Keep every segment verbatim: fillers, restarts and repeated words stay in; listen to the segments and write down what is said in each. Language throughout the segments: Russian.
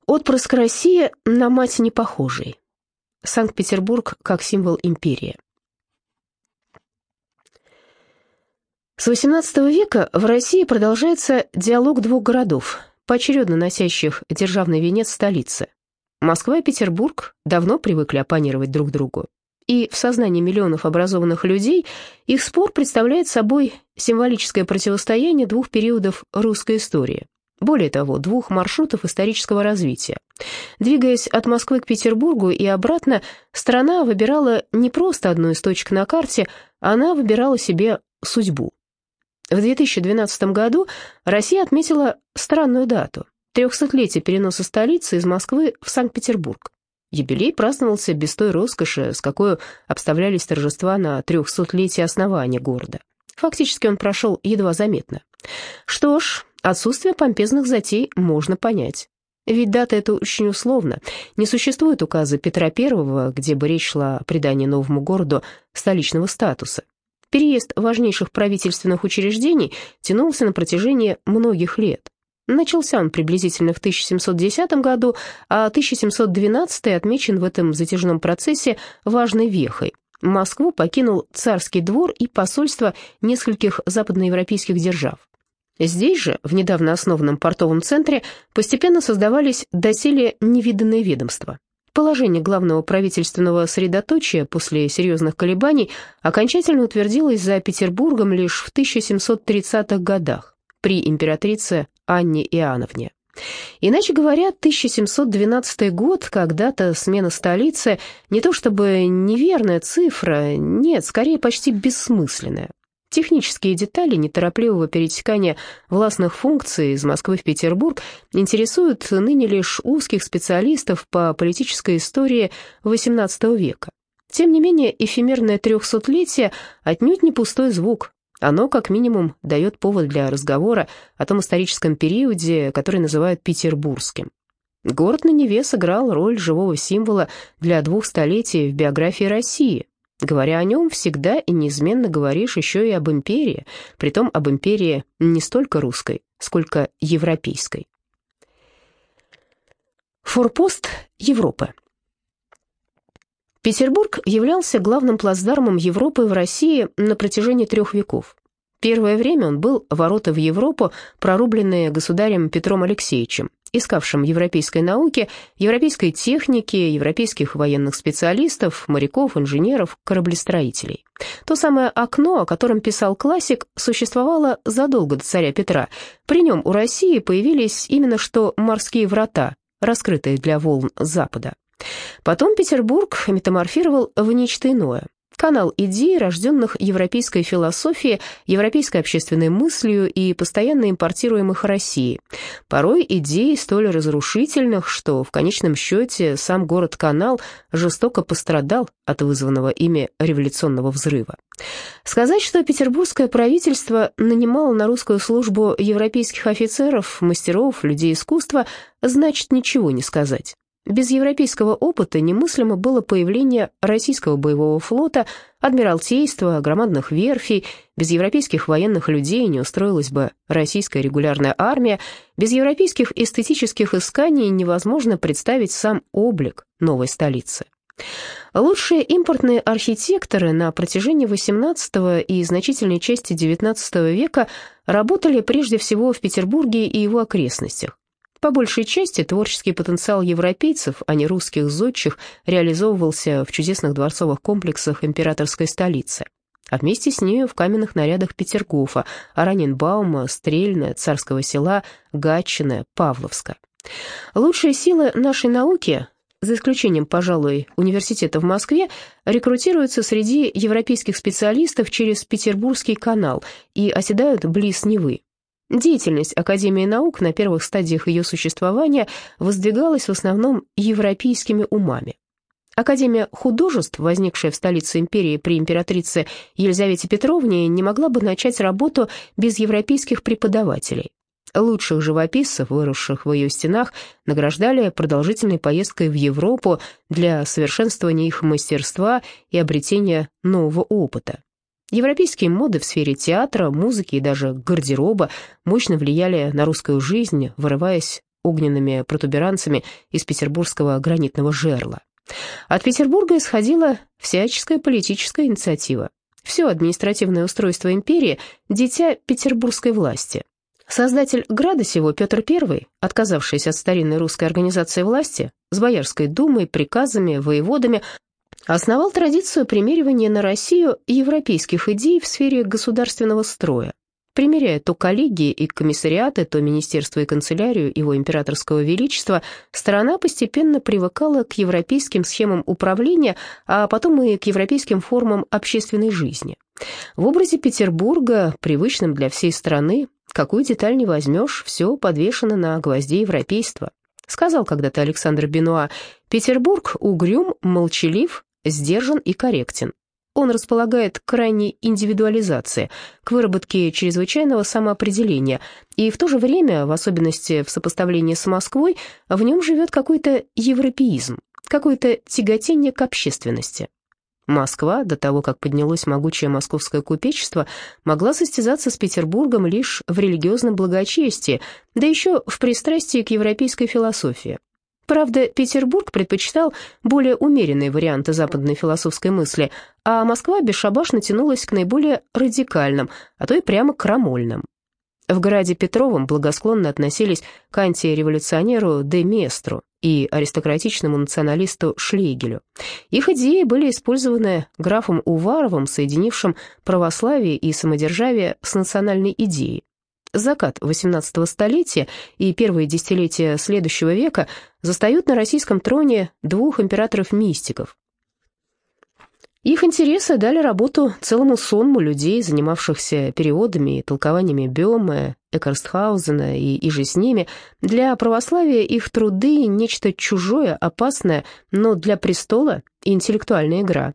Отпрыск России на мать не похожий. Санкт-Петербург как символ империи. С восемнадцатого века в России продолжается диалог двух городов, поочередно носящих державный венец столицы. Москва и Петербург давно привыкли оппонировать друг другу, и в сознании миллионов образованных людей их спор представляет собой символическое противостояние двух периодов русской истории. Более того, двух маршрутов исторического развития. Двигаясь от Москвы к Петербургу и обратно, страна выбирала не просто одну из точек на карте, она выбирала себе судьбу. В две тысячи двенадцатом году Россия отметила странную дату – трехсотлетие переноса столицы из Москвы в Санкт-Петербург. Юбилей праздновался без той роскоши, с какой обставлялись торжества на трехсотлетие основания города. Фактически он прошел едва заметно. Что ж, отсутствие помпезных затей можно понять. Ведь дата эта очень условна. Не существует указа Петра Первого, где бы речь шла о придании новому городу столичного статуса. Переезд важнейших правительственных учреждений тянулся на протяжении многих лет. Начался он приблизительно в тысяча семьсот десятом году, а тысяча семьсот двенадцатый отмечен в этом затяжном процессе важной вехой. Москву покинул царский двор и посольство нескольких западноевропейских держав. Здесь же, в недавно основанном портовом центре, постепенно создавались доселе невиданные ведомства. Положение главного правительственного средоточия после серьезных колебаний окончательно утвердилось за Петербургом лишь в тысяча семьсот тридцатых годах при императрице Анне Иоанновне. Иначе говоря, тысяча семьсот двенадцатый год, когда-то смена столицы, не то чтобы неверная цифра, нет, скорее почти бессмысленная. Технические детали неторопливого перетекания властных функций из Москвы в Петербург интересуют ныне лишь узких специалистов по политической истории восемнадцатого века. Тем не менее, эфемерное трехсотлетие отнюдь не пустой звук. Оно, как минимум, дает повод для разговора о том историческом периоде, который называют петербургским. Город на Неве сыграл роль живого символа для двух столетий в биографии России. Говоря о нем, всегда и неизменно говоришь еще и об империи, притом об империи не столько русской, сколько европейской. Форпост Европы. Петербург являлся главным плацдармом Европы в России на протяжении трех веков. Первое время он был ворота в Европу, прорубленные государем Петром Алексеевичем, искавшим европейской науки, европейской техники, европейских военных специалистов, моряков, инженеров, кораблестроителей. То самое окно, о котором писал классик, существовало задолго до царя Петра. При нем у России появились именно что морские врата, раскрытые для волн Запада. Потом Петербург метаморфировал в нечто иное. Канал идей, рожденных европейской философией, европейской общественной мыслью и постоянно импортируемых Россией. Порой идей столь разрушительных, что в конечном счете сам город-канал жестоко пострадал от вызванного ими революционного взрыва. Сказать, что петербургское правительство нанимало на русскую службу европейских офицеров, мастеров, людей искусства, значит ничего не сказать. Без европейского опыта немыслимо было появление российского боевого флота, адмиралтейства, громадных верфей. Без европейских военных людей не устроилась бы российская регулярная армия. Без европейских эстетических исканий невозможно представить сам облик новой столицы. Лучшие импортные архитекторы на протяжении восемнадцатого и значительной части девятнадцатого века работали прежде всего в Петербурге и его окрестностях. По большей части творческий потенциал европейцев, а не русских зодчих, реализовывался в чудесных дворцовых комплексах императорской столицы, а вместе с нею в каменных нарядах Петергофа, Ораненбаума, Стрельна, Царского Села, Гатчины, Павловска. Лучшие силы нашей науки, за исключением, пожалуй, университета в Москве, рекрутируются среди европейских специалистов через Петербургский канал и оседают близ Невы. Деятельность Академии наук на первых стадиях ее существования воздвигалась в основном европейскими умами. Академия художеств, возникшая в столице империи при императрице Елизавете Петровне, не могла бы начать работу без европейских преподавателей. Лучших живописцев, выросших в ее стенах, награждали продолжительной поездкой в Европу для совершенствования их мастерства и обретения нового опыта. Европейские моды в сфере театра, музыки и даже гардероба мощно влияли на русскую жизнь, вырываясь огненными протуберанцами из петербургского гранитного жерла. От Петербурга исходила всяческая политическая инициатива. Все административное устройство империи – дитя петербургской власти. Создатель града сего Петр Первый, отказавшийся от старинной русской организации власти, с Боярской думой, приказами, воеводами, основал традицию примеривания на Россию европейских идей в сфере государственного строя. Примеряя то коллегии и комиссариаты, то министерство и канцелярию его императорского величества, страна постепенно привыкала к европейским схемам управления, а потом и к европейским формам общественной жизни. В образе Петербурга, привычном для всей страны, какую деталь не возьмешь, все подвешено на гвозде европейства. Сказал когда-то Александр Бенуа: «Петербург угрюм, молчалив, сдержан и корректен. Он располагает к крайней индивидуализации, к выработке чрезвычайного самоопределения, и в то же время, в особенности в сопоставлении с Москвой, в нем живет какой-то европеизм, какое-то тяготение к общественности». Москва, до того, как поднялось могучее московское купечество, могла состязаться с Петербургом лишь в религиозном благочестии, да еще в пристрастии к европейской философии. Правда, Петербург предпочитал более умеренные варианты западной философской мысли, а Москва бесшабашно тянулась к наиболее радикальным, а то и прямо крамольным. В граде Петровом благосклонно относились к антиреволюционеру де Местру и аристократичному националисту Шлейгелю. Их идеи были использованы графом Уваровым, соединившим православие и самодержавие с национальной идеей. Закат восемнадцатого столетия и первые десятилетия следующего века застают на российском троне двух императоров-мистиков. Их интересы дали работу целому сонму людей, занимавшихся переводами и толкованиями Бёме, Эккартсхаузена и иже с ними. Для православия их труды – нечто чужое, опасное, но для престола – интеллектуальная игра.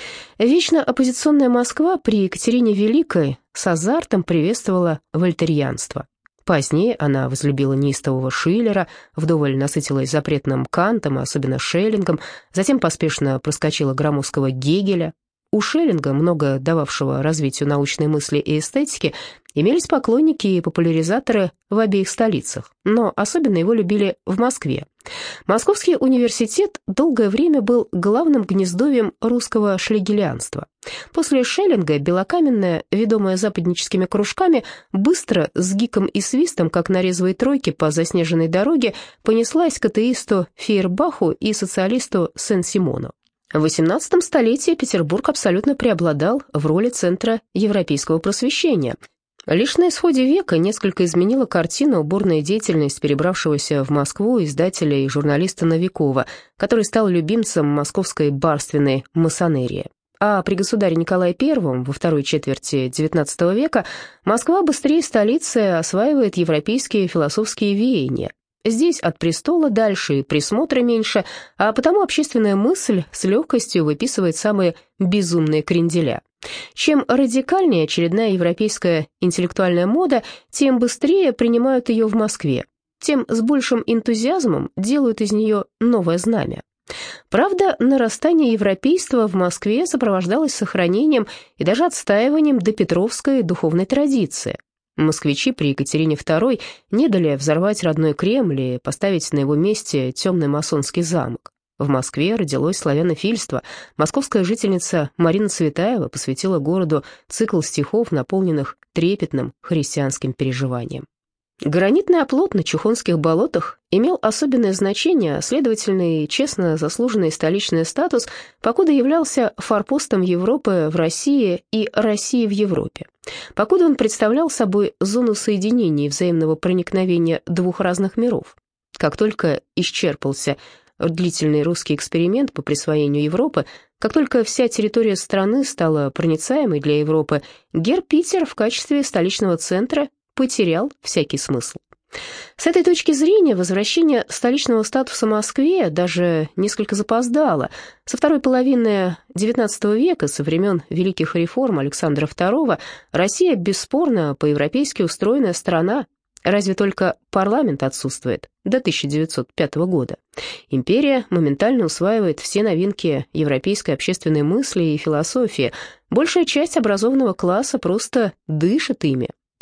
Вечно оппозиционная Москва при Екатерине Великой с азартом приветствовала вольтерианство. Позднее она возлюбила неистового Шиллера, вдоволь насытилась запретным Кантом, особенно Шеллингом, затем поспешно проскочила громоздкого Гегеля. У Шеллинга, много дававшего развитию научной мысли и эстетики, имелись поклонники и популяризаторы в обеих столицах, но особенно его любили в Москве. Московский университет долгое время был главным гнездовьем русского шлегелианства. После Шеллинга белокаменная, ведомая западническими кружками, быстро, с гиком и свистом, как на резвой тройке по заснеженной дороге, понеслась к атеисту Фейербаху и социалисту Сен-Симону. В восемнадцатом столетии Петербург абсолютно преобладал в роли центра европейского просвещения. Лишь на исходе века несколько изменила картину бурная деятельность перебравшегося в Москву издателя и журналиста Новикова, который стал любимцем московской барственной масонерии. А при государе Николае Первом во второй четверти девятнадцатого века Москва быстрее столицы осваивает европейские философские веяния. Здесь от престола дальше и присмотра меньше, а потому общественная мысль с легкостью выписывает самые безумные кренделя. Чем радикальнее очередная европейская интеллектуальная мода, тем быстрее принимают ее в Москве, тем с большим энтузиазмом делают из нее новое знамя. Правда, нарастание европейства в Москве сопровождалось сохранением и даже отстаиванием допетровской духовной традиции. Москвичи при Екатерине Второй не дали взорвать родной Кремль и поставить на его месте темный масонский замок. В Москве родилось славянофильство. Московская жительница Марина Цветаева посвятила городу цикл стихов, наполненных трепетным христианским переживанием. Гранитный оплот на Чухонских болотах имел особенное значение, следовательно, и честно заслуженный столичный статус, покуда являлся форпостом Европы в России и России в Европе. Покуда он представлял собой зону соединения и взаимного проникновения двух разных миров. Как только исчерпался длительный русский эксперимент по присвоению Европы, как только вся территория страны стала проницаемой для Европы, Гер-Питер в качестве столичного центра потерял всякий смысл. С этой точки зрения возвращение столичного статуса Москве даже несколько запоздало. Со второй половины девятнадцатого века, со времен великих реформ Александра Второго, Россия бесспорно по-европейски устроенная страна. Разве только парламент отсутствует до тысяча девятьсот пятого года. Империя моментально усваивает все новинки европейской общественной мысли и философии. Большая часть образованного класса просто дышит ими.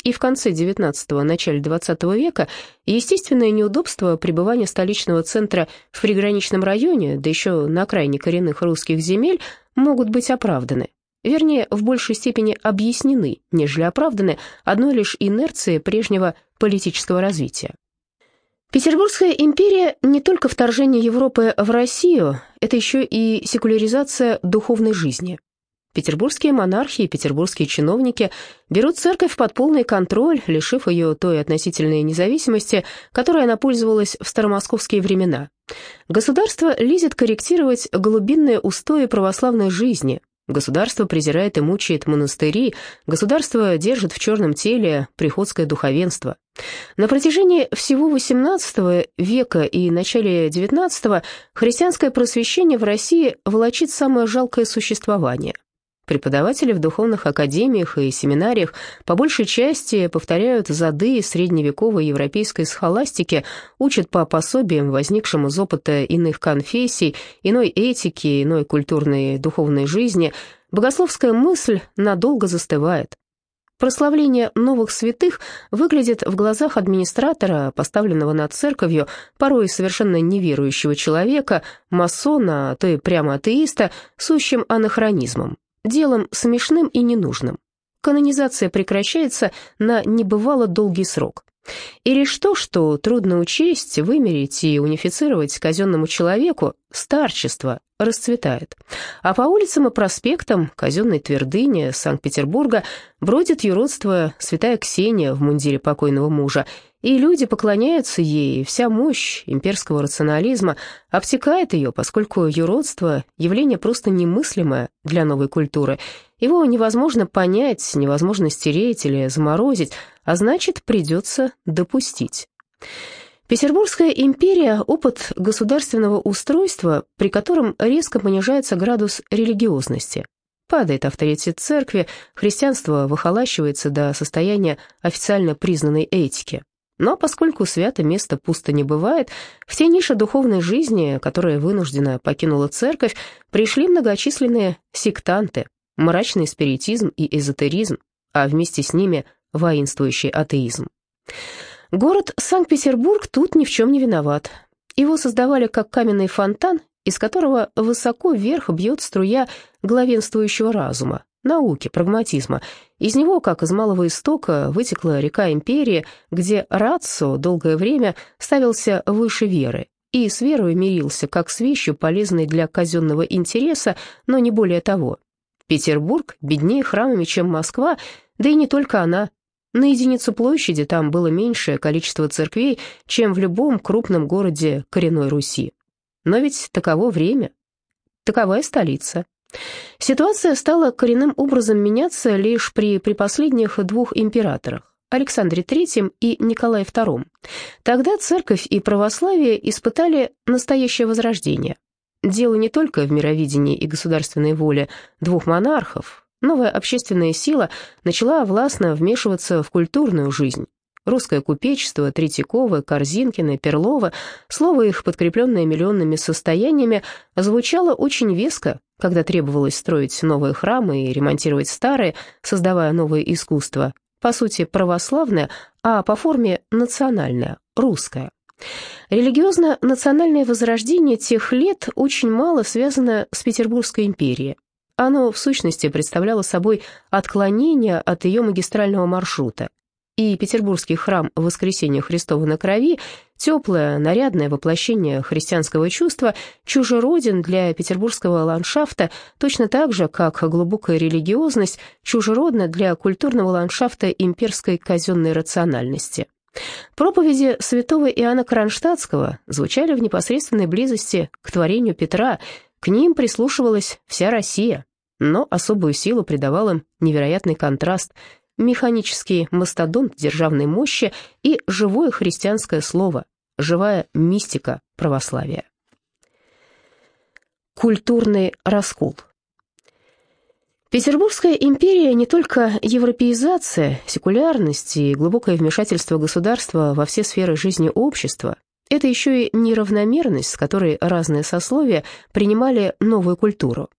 И в конце девятнадцатого – начале двадцатого века естественное неудобство пребывания столичного центра в приграничном районе, да еще на окраине коренных русских земель, могут быть оправданы. Вернее, в большей степени объяснены, нежели оправданы одной лишь инерцией прежнего политического развития. Петербургская империя не только вторжение Европы в Россию, это еще и секуляризация духовной жизни. Петербургские монархи и петербургские чиновники берут церковь под полный контроль, лишив ее той относительной независимости, которой она пользовалась в старомосковские времена. Государство лезет корректировать глубинные устои православной жизни. Государство презирает и мучает монастыри, государство держит в черном теле приходское духовенство. На протяжении всего восемнадцатого века и начале девятнадцатого христианское просвещение в России влачит самое жалкое существование. Преподаватели в духовных академиях и семинариях по большей части повторяют зады средневековой европейской схоластики, учат по пособиям, возникшим из опыта иных конфессий, иной этики, иной культурной духовной жизни. Богословская мысль надолго застывает. Прославление новых святых выглядит в глазах администратора, поставленного над церковью, порой совершенно неверующего человека, масона, а то и прямо атеиста, сущим анахронизмом. Делом смешным и ненужным. Канонизация прекращается на небывало долгий срок. И лишь то, что трудно учесть, вымерить и унифицировать казенному человеку, старчество расцветает. А по улицам и проспектам казенной твердыни Санкт-Петербурга бродит юродство святая Ксения в мундире покойного мужа, и люди поклоняются ей, и вся мощь имперского рационализма обтекает ее, поскольку юродство – явление просто немыслимое для новой культуры. Его невозможно понять, невозможно стереть или заморозить, а значит, придется допустить. Петербургская империя – опыт государственного устройства, при котором резко понижается градус религиозности. Падает авторитет церкви, христианство выхолащивается до состояния официально признанной этики. Но поскольку свято место пусто не бывает, в те ниши духовной жизни, которая вынужденно покинула церковь, пришли многочисленные сектанты, мрачный спиритизм и эзотеризм, а вместе с ними воинствующий атеизм. Город Санкт-Петербург тут ни в чем не виноват. Его создавали как каменный фонтан, из которого высоко вверх бьет струя главенствующего разума, науки, прагматизма. Из него, как из малого истока, вытекла река империи, где рацио долгое время ставился выше веры, и с верой мирился, как с вещью, полезной для казенного интереса, но не более того. Петербург беднее храмами, чем Москва, да и не только она. На единицу площади там было меньшее количество церквей, чем в любом крупном городе коренной Руси. Но ведь таково время, такова и столица. Ситуация стала коренным образом меняться лишь при, при последних двух императорах, Александре Третьем и Николае Втором. Тогда церковь и православие испытали настоящее возрождение. Дело не только в мировидении и государственной воле двух монархов. Новая общественная сила начала властно вмешиваться в культурную жизнь. Русское купечество, Третьяковы, Корзинкины, Перловы, слово их, подкрепленное миллионными состояниями, звучало очень веско, когда требовалось строить новые храмы и ремонтировать старые, создавая новое искусство, по сути православное, а по форме национальное, русское. Религиозно-национальное возрождение тех лет очень мало связано с Петербургской империей. Оно, в сущности, представляло собой отклонение от ее магистрального маршрута. И петербургский храм Воскресения Христова на Крови, теплое, нарядное воплощение христианского чувства, чужероден для петербургского ландшафта, точно так же, как глубокая религиозность чужеродна для культурного ландшафта имперской казенной рациональности. Проповеди святого Иоанна Кронштадтского звучали в непосредственной близости к творению Петра, к ним прислушивалась вся Россия, но особую силу придавал им невероятный контраст – механический мастодонт державной мощи и живое христианское слово, живая мистика православия. Культурный раскол. Петербургская империя не только европеизация, секулярность и глубокое вмешательство государства во все сферы жизни общества, это еще и неравномерность, с которой разные сословия принимали новую культуру.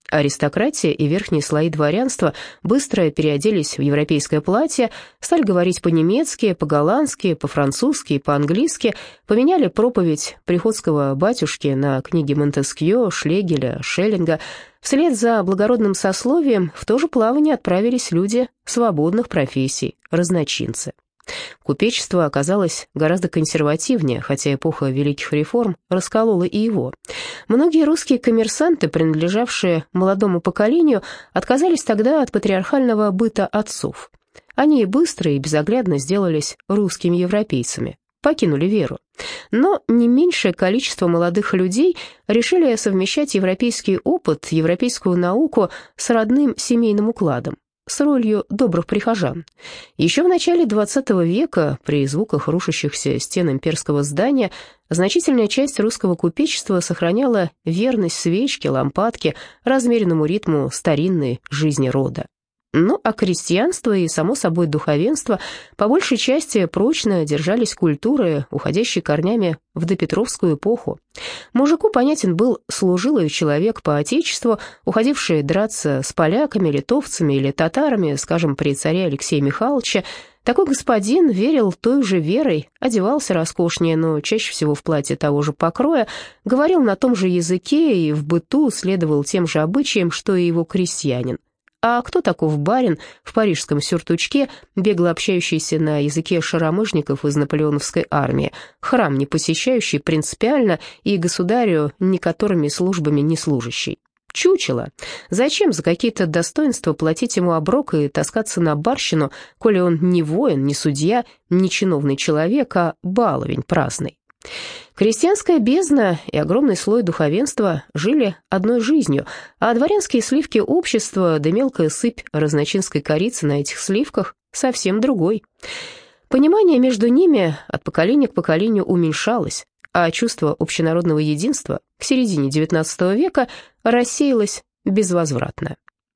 Аристократия и верхние слои дворянства быстро переоделись в европейское платье, стали говорить по-немецки, по-голландски, по-французски и по-английски, поменяли проповедь приходского батюшки на книги Монтескьё, Шлегеля, Шеллинга. Вслед за благородным сословием в то же плавание отправились люди свободных профессий, разночинцы. Купечество оказалось гораздо консервативнее, хотя эпоха великих реформ расколола и его. Многие русские коммерсанты, принадлежавшие молодому поколению, отказались тогда от патриархального быта отцов. Они быстро и безоглядно сделались русскими европейцами, покинули веру. Но не меньшее количество молодых людей решили совмещать европейский опыт, европейскую науку с родным семейным укладом, с ролью добрых прихожан. Еще в начале двадцатого века, при звуках рушащихся стен имперского здания, значительная часть русского купечества сохраняла верность свечке, лампадке, размеренному ритму старинной жизни рода. Ну, а крестьянство и, само собой, духовенство по большей части прочно держались культуры, уходящей корнями в допетровскую эпоху. Мужику понятен был служилый человек по отечеству, уходивший драться с поляками, литовцами или татарами, скажем, при царе Алексея Михайловича. Такой господин верил той же верой, одевался роскошнее, но чаще всего в платье того же покроя, говорил на том же языке и в быту следовал тем же обычаям, что и его крестьянин. А кто таков барин в парижском сюртучке, бегло общающийся на языке шаромыжников из наполеоновской армии, храм не посещающий принципиально и государю никоторыми службами не служащий? Чучело. Зачем за какие-то достоинства платить ему оброк и таскаться на барщину, коли он не воин, не судья, не чиновный человек, а баловень праздный? Крестьянская бездна и огромный слой духовенства жили одной жизнью, а дворянские сливки общества да мелкая сыпь разночинской корицы на этих сливках совсем другой. Понимание между ними от поколения к поколению уменьшалось, а чувство общенародного единства к середине девятнадцатого века рассеялось безвозвратно.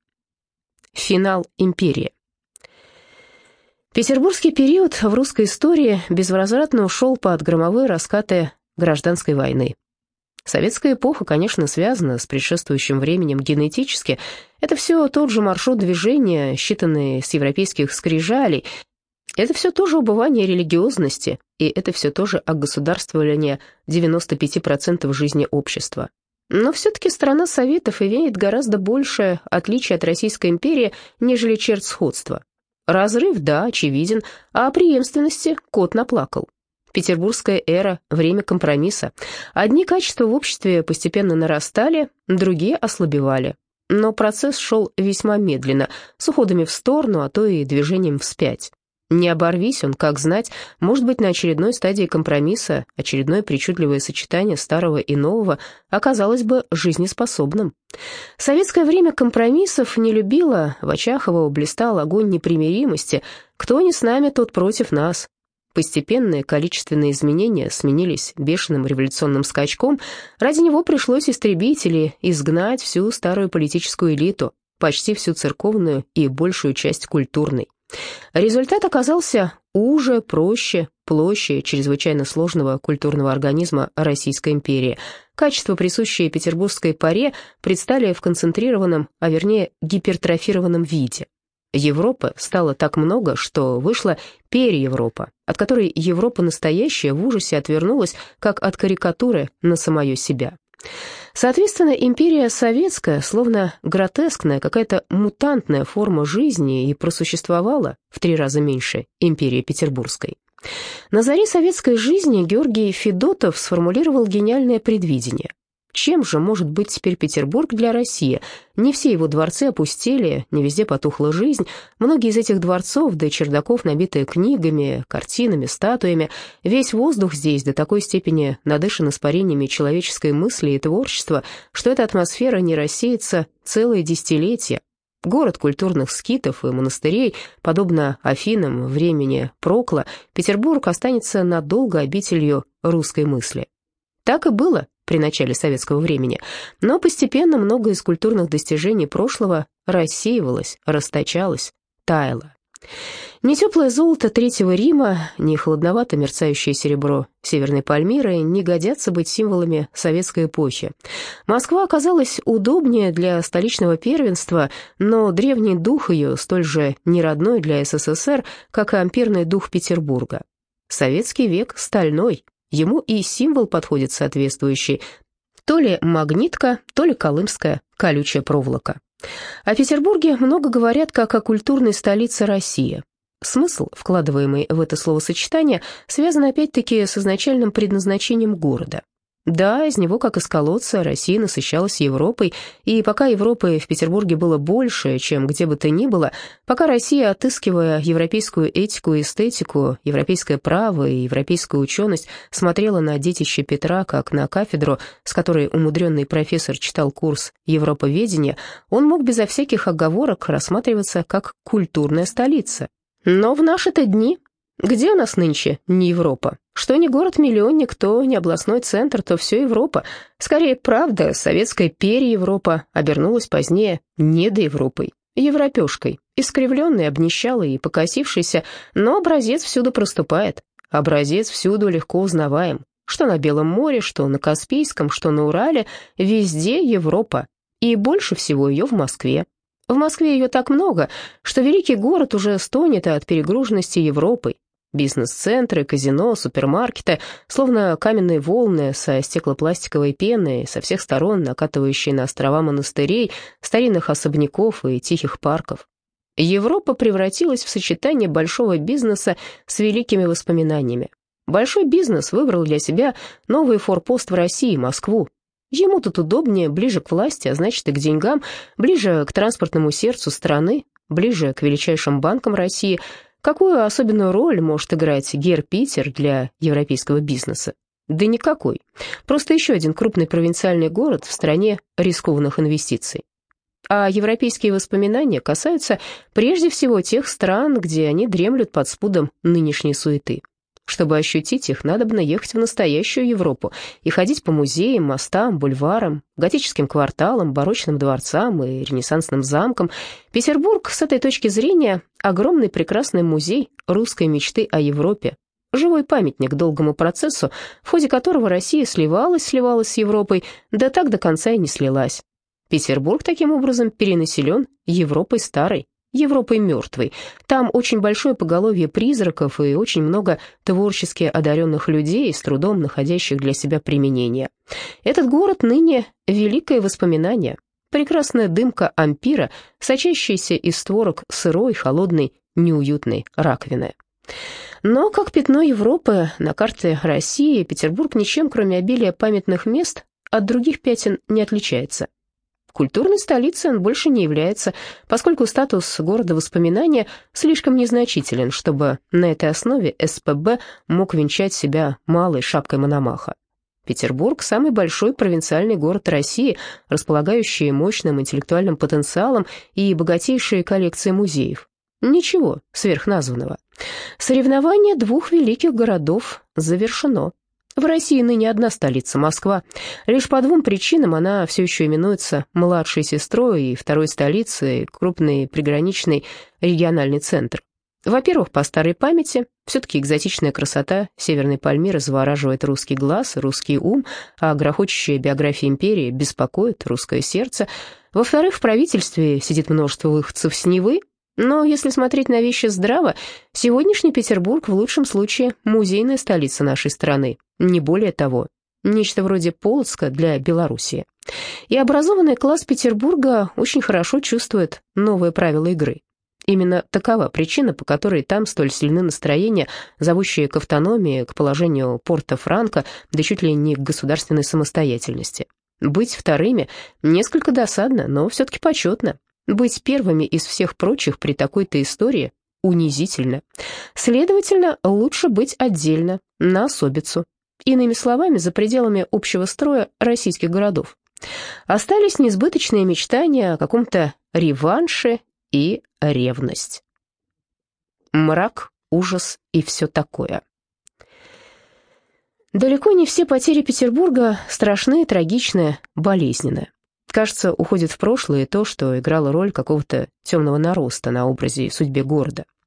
Финал империи. Петербургский период в русской истории безвозвратно ушел под громовые раскаты гражданской войны. Советская эпоха, конечно, связана с предшествующим временем генетически. Это все тот же маршрут движения, считанный с европейских скрижалей. Это все тоже убывание религиозности, и это все тоже огосударствование девяноста пяти процентов жизни общества. Но все-таки страна Советов имеет гораздо большее отличие от Российской империи, нежели черт сходства. Разрыв, да, очевиден, а о преемственности кот наплакал. Петербургская эра – время компромисса. Одни качества в обществе постепенно нарастали, другие ослабевали. Но процесс шел весьма медленно, с уходами в сторону, а то и движением вспять. Не оборвись он, как знать, может быть, на очередной стадии компромисса очередное причудливое сочетание старого и нового оказалось бы жизнеспособным. Советское время компромиссов не любило, в очах его блистал огонь непримиримости. Кто не с нами, тот против нас. Постепенные количественные изменения сменились бешеным революционным скачком. Ради него пришлось истребить или изгнать всю старую политическую элиту, почти всю церковную и большую часть культурной. Результат оказался уже, проще, площе чрезвычайно сложного культурного организма Российской империи. Качества, присущие петербургской поре, предстали в концентрированном, а вернее гипертрофированном виде. Европы стало так много, что вышла переевропа, от которой Европа настоящая в ужасе отвернулась, как от карикатуры на самое себя. Соответственно, империя советская, словно гротескная, какая-то мутантная форма жизни, и просуществовала в три раза меньше империи петербургской. На заре советской жизни Георгий Федотов сформулировал гениальное предвидение. Чем же может быть теперь Петербург для России? Не все его дворцы опустели, не везде потухла жизнь. Многие из этих дворцов, да чердаков, набитые книгами, картинами, статуями. Весь воздух здесь до такой степени надышан испарениями человеческой мысли и творчества, что эта атмосфера не рассеется целые десятилетия. Город культурных скитов и монастырей, подобно Афинам времени Прокла, Петербург останется надолго обителью русской мысли. Так и было при начале советского времени, но постепенно многое из культурных достижений прошлого рассеивалось, расточалось, таяло. Ни теплое золото Третьего Рима, ни холодновато мерцающее серебро Северной Пальмиры не годятся быть символами советской эпохи. Москва оказалась удобнее для столичного первенства, но древний дух ее столь же неродной для СССР, как и ампирный дух Петербурга. Советский век стальной, ему и символ подходит соответствующий, то ли магнитка, то ли колымская колючая проволока. О Петербурге много говорят как о культурной столице России. Смысл, вкладываемый в это словосочетание, связан опять-таки с изначальным предназначением города. Да, из него, как из колодца, Россия насыщалась Европой, и пока Европы в Петербурге было больше, чем где бы то ни было, пока Россия, отыскивая европейскую этику и эстетику, европейское право и европейскую ученость, смотрела на детище Петра как на кафедру, с которой умудренный профессор читал курс европоведения, он мог безо всяких оговорок рассматриваться как культурная столица. Но в наши-то дни, где у нас нынче не Европа? Что не город-миллионник, то не областной центр, то все Европа. Скорее, правда, советская переевропа обернулась позднее недоевропой, европешкой, искривленной, обнищалой и покосившейся, но образец всюду проступает. Образец всюду легко узнаваем. Что на Белом море, что на Каспийском, что на Урале, везде Европа. И больше всего ее в Москве. В Москве ее так много, что великий город уже стонет от перегруженности Европой. Бизнес-центры, казино, супермаркеты, словно каменные волны со стеклопластиковой пеной, со всех сторон накатывающие на острова монастырей, старинных особняков и тихих парков. Европа превратилась в сочетание большого бизнеса с великими воспоминаниями. Большой бизнес выбрал для себя новый форпост в России, Москву. Ему тут удобнее, ближе к власти, а значит и к деньгам, ближе к транспортному сердцу страны, ближе к величайшим банкам России. Какую особенную роль может играть Гер-Питер для европейского бизнеса? Да никакой. Просто еще один крупный провинциальный город в стране рискованных инвестиций. А европейские воспоминания касаются прежде всего тех стран, где они дремлют под спудом нынешней суеты. Чтобы ощутить их, надобно ехать в настоящую Европу и ходить по музеям, мостам, бульварам, готическим кварталам, барочным дворцам и ренессансным замкам. Петербург, с этой точки зрения, огромный прекрасный музей русской мечты о Европе, живой памятник долгому процессу, в ходе которого Россия сливалась, сливалась с Европой, да так до конца и не слилась. Петербург, таким образом, перенаселен Европой старой, Европой мертвой. Там очень большое поголовье призраков и очень много творчески одаренных людей, с трудом находящих для себя применение. Этот город ныне великое воспоминание, прекрасная дымка ампира, сочащаяся из створок сырой, холодной, неуютной раковины. Но, как пятно Европы на карте России, Петербург ничем, кроме обилия памятных мест, от других пятен не отличается. Культурной столицей он больше не является, поскольку статус города воспоминания слишком незначителен, чтобы на этой основе СПБ мог венчать себя малой шапкой Мономаха. Петербург – самый большой провинциальный город России, располагающий мощным интеллектуальным потенциалом и богатейшей коллекцией музеев. Ничего сверхназванного. Соревнование двух великих городов завершено. В России ныне одна столица – Москва. Лишь по двум причинам она все еще именуется младшей сестрой и второй столицей, крупный приграничный региональный центр. Во-первых, по старой памяти, все-таки экзотичная красота Северной Пальмиры завораживает русский глаз, русский ум, а грохочущая биография империи беспокоит русское сердце. Во-вторых, в правительстве сидит множество выходцев с Невы. Но если смотреть на вещи здраво, сегодняшний Петербург в лучшем случае музейная столица нашей страны, не более того, нечто вроде Полоцка для Белоруссии. И образованный класс Петербурга очень хорошо чувствует новые правила игры. Именно такова причина, по которой там столь сильны настроения, зовущие к автономии, к положению Порто-Франко, да чуть ли не к государственной самостоятельности. Быть вторыми несколько досадно, но все-таки почетно. Быть первыми из всех прочих при такой-то истории унизительно. Следовательно, лучше быть отдельно, на особицу. Иными словами, за пределами общего строя российских городов. Остались несбыточные мечтания о каком-то реванше и ревность. Мрак, ужас и все такое. Далеко не все потери Петербурга страшны, трагичны, болезненны. Кажется, уходит в прошлое то, что играло роль какого-то темного нароста на образе и судьбе города.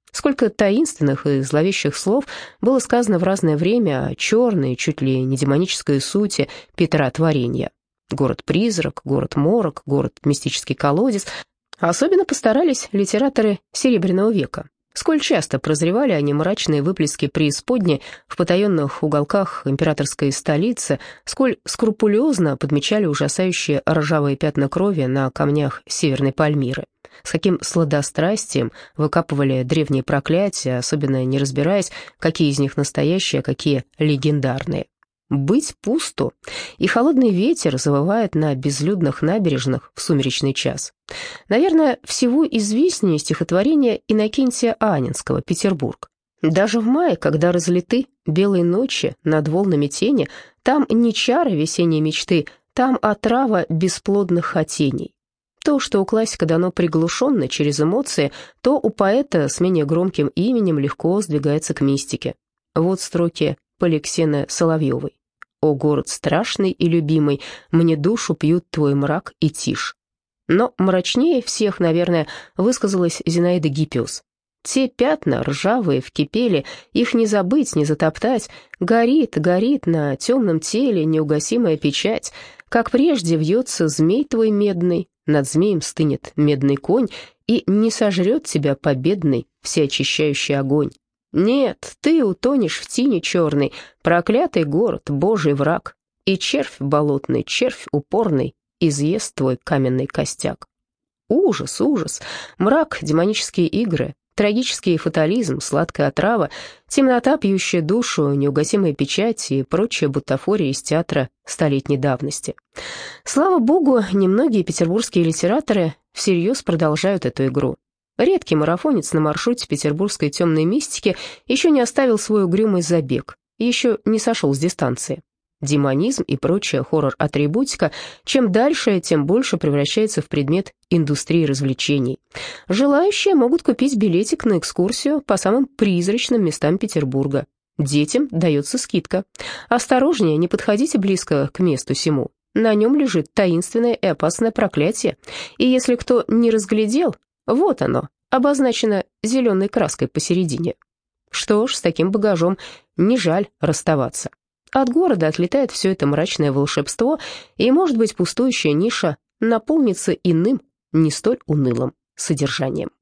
Сколько таинственных и зловещих слов было сказано в разное время о черной, чуть ли не демонической сути Петра творения. Город-призрак, город-морок, город-мистический колодец. Особенно постарались литераторы Серебряного века. Сколь часто прозревали они мрачные выплески преисподней в потаенных уголках императорской столицы, сколь скрупулезно подмечали ужасающие ржавые пятна крови на камнях Северной Пальмиры. С каким сладострастием выкапывали древние проклятия, особенно не разбираясь, какие из них настоящие, а какие легендарные. Быть пусто, и холодный ветер завывает на безлюдных набережных в сумеречный час. Наверное, всего известнее стихотворение Иннокентия Анинского «Петербург». Даже в мае, когда разлиты белые ночи над волнами тени, там не чары весенней мечты, там отрава бесплодных хотений. То, что у классика дано приглушенно через эмоции, то у поэта с менее громким именем легко сдвигается к мистике. Вот строки Поликсены Соловьевой. «О, город страшный и любимый, мне душу пьют твой мрак и тишь». Но мрачнее всех, наверное, высказалась Зинаида Гиппиус. «Те пятна ржавые вкипели, их не забыть, не затоптать. Горит, горит на темном теле неугасимая печать. Как прежде вьется змей твой медный, над змеем стынет медный конь, и не сожрет тебя победный всеочищающий огонь. Нет, ты утонешь в тине черной, проклятый город, божий враг, и червь болотный, червь упорный, изъест твой каменный костяк». Ужас, ужас, мрак, демонические игры, трагический фатализм, сладкая отрава, темнота, пьющая душу, неугасимая печать и прочая бутафория из театра столетней давности. Слава богу, немногие петербургские литераторы всерьез продолжают эту игру. Редкий марафонец на маршруте петербургской темной мистики еще не оставил свой угрюмый забег, еще не сошел с дистанции. Демонизм и прочая хоррор-атрибутика чем дальше, тем больше превращается в предмет индустрии развлечений. Желающие могут купить билетик на экскурсию по самым призрачным местам Петербурга. Детям дается скидка. Осторожнее, не подходите близко к месту сему. На нем лежит таинственное и опасное проклятие. И если кто не разглядел, вот оно, обозначено зеленой краской посередине. Что ж, с таким багажом не жаль расставаться. От города отлетает все это мрачное волшебство, и, может быть, пустующая ниша наполнится иным, не столь унылым содержанием.